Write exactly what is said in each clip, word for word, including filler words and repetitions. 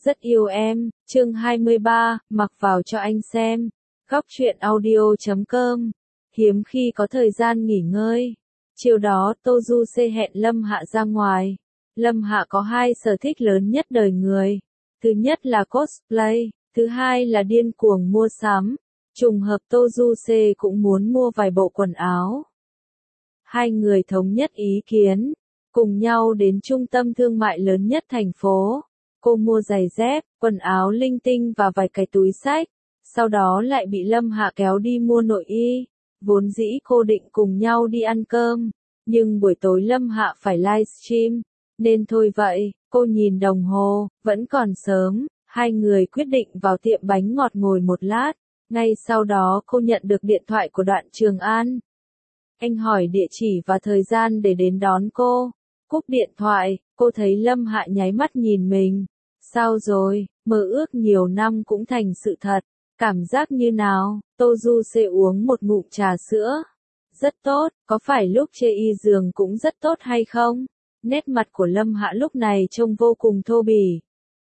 Rất yêu em, chương hai mươi ba, mặc vào cho anh xem. Góc truyện audio chấm com. Hiếm khi có thời gian nghỉ ngơi. Chiều đó Tô Du Xê hẹn Lâm Hạ ra ngoài. Lâm Hạ có hai sở thích lớn nhất đời người. Thứ nhất là cosplay, thứ hai là điên cuồng mua sắm. Trùng hợp Tô Du Xê cũng muốn mua vài bộ quần áo. Hai người thống nhất ý kiến, cùng nhau đến trung tâm thương mại lớn nhất thành phố. Cô mua giày dép, quần áo linh tinh và vài cái túi xách. Sau đó lại bị Lâm Hạ kéo đi mua nội y. Vốn dĩ cô định cùng nhau đi ăn cơm, nhưng buổi tối Lâm Hạ phải livestream, nên thôi vậy. Cô nhìn đồng hồ, vẫn còn sớm. Hai người quyết định vào tiệm bánh ngọt ngồi một lát. Ngay sau đó cô nhận được điện thoại của Đoạn Trường An. Anh hỏi địa chỉ và thời gian để đến đón cô. Cúp điện thoại, cô thấy Lâm Hạ nháy mắt nhìn mình. Sao rồi, mơ ước nhiều năm cũng thành sự thật. Cảm giác như nào? Tô Du Xê uống một ngụm trà sữa. Rất tốt, có phải lúc chê y giường cũng rất tốt hay không? Nét mặt của Lâm Hạ lúc này trông vô cùng thô bỉ.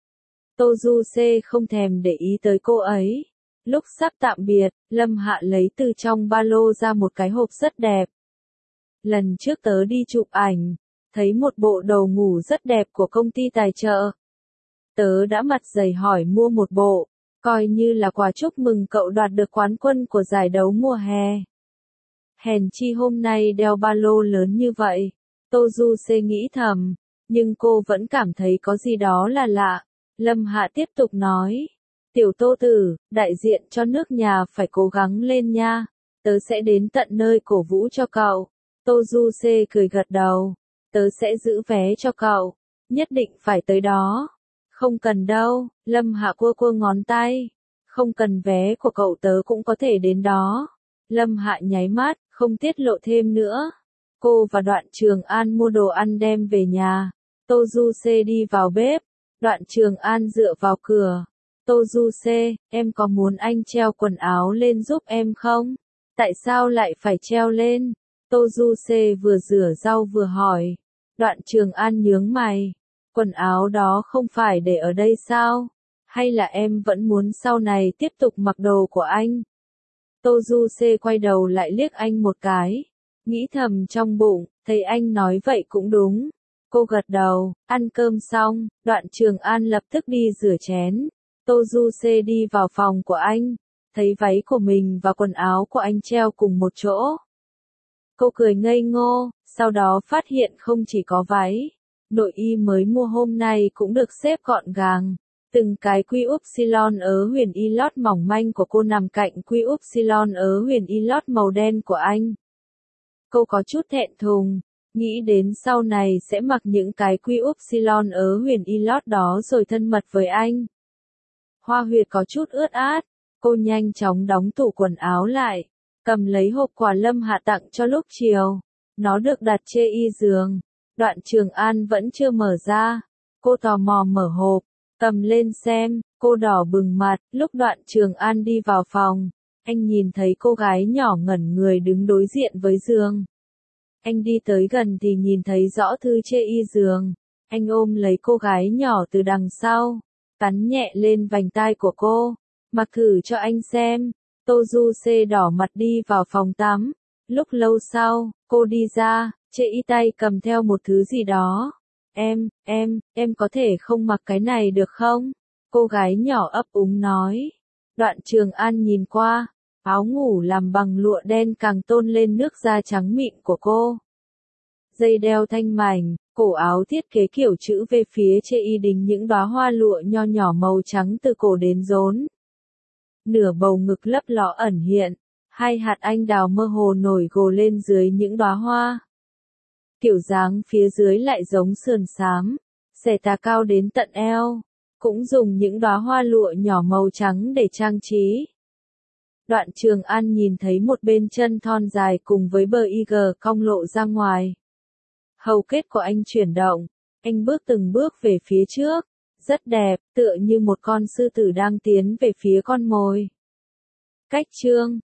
Tô Du Xê không thèm để ý tới cô ấy. Lúc sắp tạm biệt, Lâm Hạ lấy từ trong ba lô ra một cái hộp rất đẹp. Lần trước tớ đi chụp ảnh, thấy một bộ đồ ngủ rất đẹp của công ty tài trợ. Tớ đã mặt dày hỏi mua một bộ, coi như là quà chúc mừng cậu đoạt được quán quân của giải đấu mùa hè. Hèn chi hôm nay đeo ba lô lớn như vậy, Tô Du Xê nghĩ thầm, nhưng cô vẫn cảm thấy có gì đó là lạ. Lâm Hạ tiếp tục nói, tiểu Tô tử, đại diện cho nước nhà phải cố gắng lên nha, tớ sẽ đến tận nơi cổ vũ cho cậu. Tô Du Xê cười gật đầu, tớ sẽ giữ vé cho cậu, nhất định phải tới đó. Không cần đâu, Lâm Hạ cua cua ngón tay, không cần vé của cậu tớ cũng có thể đến đó. Lâm Hạ nháy mắt, không tiết lộ thêm nữa. Cô và Đoạn Trường An mua đồ ăn đem về nhà. Tô Du Xê đi vào bếp, Đoạn Trường An dựa vào cửa. Tô Du Xê, em có muốn anh treo quần áo lên giúp em không? Tại sao lại phải treo lên? Tô Du Xê vừa rửa rau vừa hỏi. Đoạn Trường An nhướng mày. Quần áo đó không phải để ở đây sao? Hay là em vẫn muốn sau này tiếp tục mặc đồ của anh? Tô Du Xê quay đầu lại liếc anh một cái. Nghĩ thầm trong bụng, thấy anh nói vậy cũng đúng. Cô gật đầu, ăn cơm xong, Đoạn Trường An lập tức đi rửa chén. Tô Du Xê đi vào phòng của anh, thấy váy của mình và quần áo của anh treo cùng một chỗ. Cô cười ngây ngô, sau đó phát hiện không chỉ có váy, nội y mới mua hôm nay cũng được xếp gọn gàng. Từng cái quy upsilon ớ huyền y lót mỏng manh của cô nằm cạnh quy upsilon ớ huyền y lót màu đen của anh. Cô có chút thẹn thùng, nghĩ đến sau này sẽ mặc những cái quy upsilon ớ huyền y lót đó rồi thân mật với anh. Hoa huyệt có chút ướt át, cô nhanh chóng đóng tủ quần áo lại, cầm lấy hộp quà Lâm Hạ tặng cho lúc chiều. Nó được đặt trên y giường. Đoạn Trường An vẫn chưa mở ra. Cô tò mò mở hộp, cầm lên xem, cô đỏ bừng mặt. Lúc Đoạn Trường An đi vào phòng, anh nhìn thấy cô gái nhỏ ngẩn người đứng đối diện với giường. Anh đi tới gần thì nhìn thấy rõ thư trên y giường. Anh ôm lấy cô gái nhỏ từ đằng sau, cắn nhẹ lên vành tai của cô. Mặc thử cho anh xem. Tô Du Xê đỏ mặt đi vào phòng tắm. Lúc lâu sau, cô đi ra, trên y tay cầm theo một thứ gì đó. Em, em, em có thể không mặc cái này được không? Cô gái nhỏ ấp úng nói. Đoạn Trường An nhìn qua, áo ngủ làm bằng lụa đen càng tôn lên nước da trắng mịn của cô. Dây đeo thanh mảnh, cổ áo thiết kế kiểu chữ V phía trên y đính những đóa hoa lụa nho nhỏ màu trắng từ cổ đến rốn. Nửa bầu ngực lấp ló ẩn hiện, hai hạt anh đào mơ hồ nổi gồ lên dưới những đóa hoa. Kiểu dáng phía dưới lại giống sườn xám, xẻ tà cao đến tận eo, cũng dùng những đóa hoa lụa nhỏ màu trắng để trang trí. Đoạn Trường An nhìn thấy một bên chân thon dài cùng với bờ y gờ cong lộ ra ngoài. Hầu kết của anh chuyển động, anh bước từng bước về phía trước, rất đẹp, tựa như một con sư tử đang tiến về phía con mồi. Cách chương